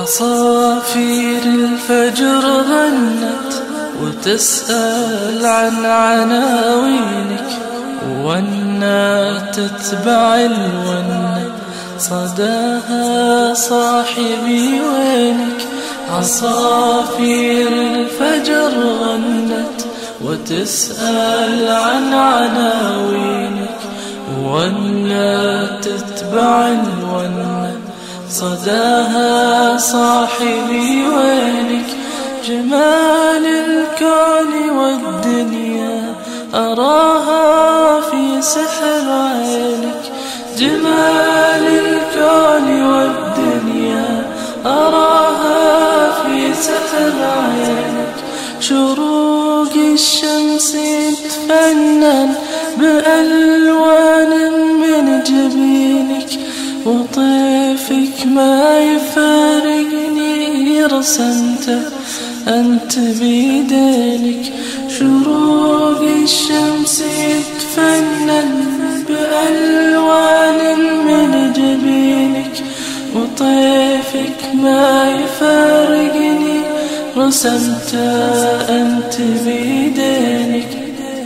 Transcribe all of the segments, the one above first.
عصافير الفجر غنت وتسأل عن عناوينك، والنات تتبع الونة صداها صاحبي وينك. عصافير الفجر غنت وتسأل عن عناوينك، والنات تتبع الونة صداها صاحبي وينك. جمال الكون والدنيا أراها في سحر عينك، جمال الكون والدنيا أراها في سحر عينك. شروق الشمس يتفنن بألوان من جبينك، وطيفك ما يفارقني رسمته أنت بيدينك. شروق الشمس يتفنن بألوان من جبينك، وطيفك ما يفارقني رسمته أنت بيدينك.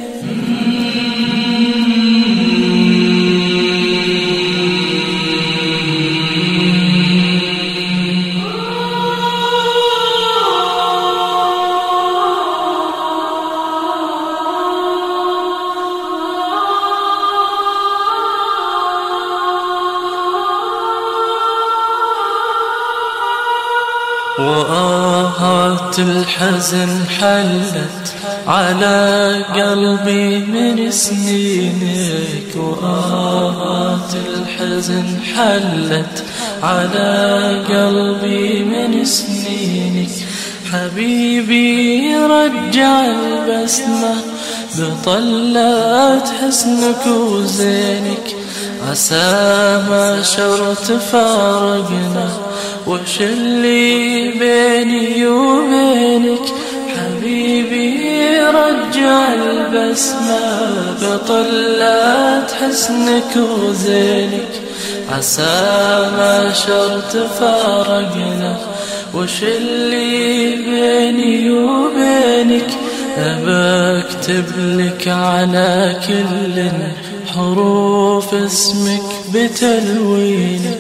وآهات الحزن حلت على قلبي من سنينك، وآهات الحزن حلت على قلبي من سنينك. حبيبي رجع البسمة بطلات حسنك وزينك، عسى ما شرت فارقنا وش اللي بيني وبينك. حبيبي رجع البسمة بطلات حسنك وزينك، عسى ما شرت فارقنا وش اللي بيني وبينك. أبى أكتب لك على كل حروف اسمك بتلوينك،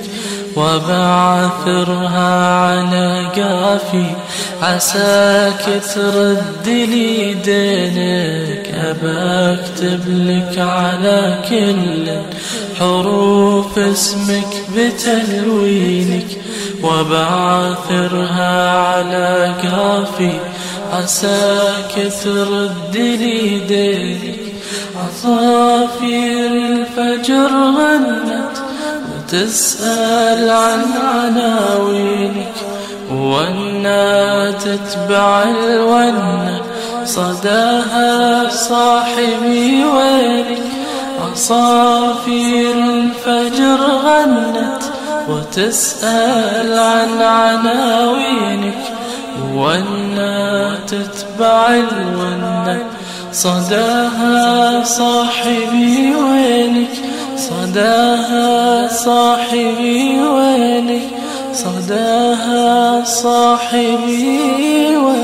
وبعثرها على قافي عساك ترد لي دينك. أبى أكتب لك على كل حروف اسمك بتلوينك، وبعثرها على قافي عساك ترد لي دينك. عصافير الفجر غنت وتسأل عن عناوينك، والنات تتبع الونة صداها صاحبي وينك. عصافير الفجر غنت وتسأل عن عناوينك، والنات تتبع الونة صداها صاحبي وينك. صداها صاحبي وينك، صداها صاحبي وينك.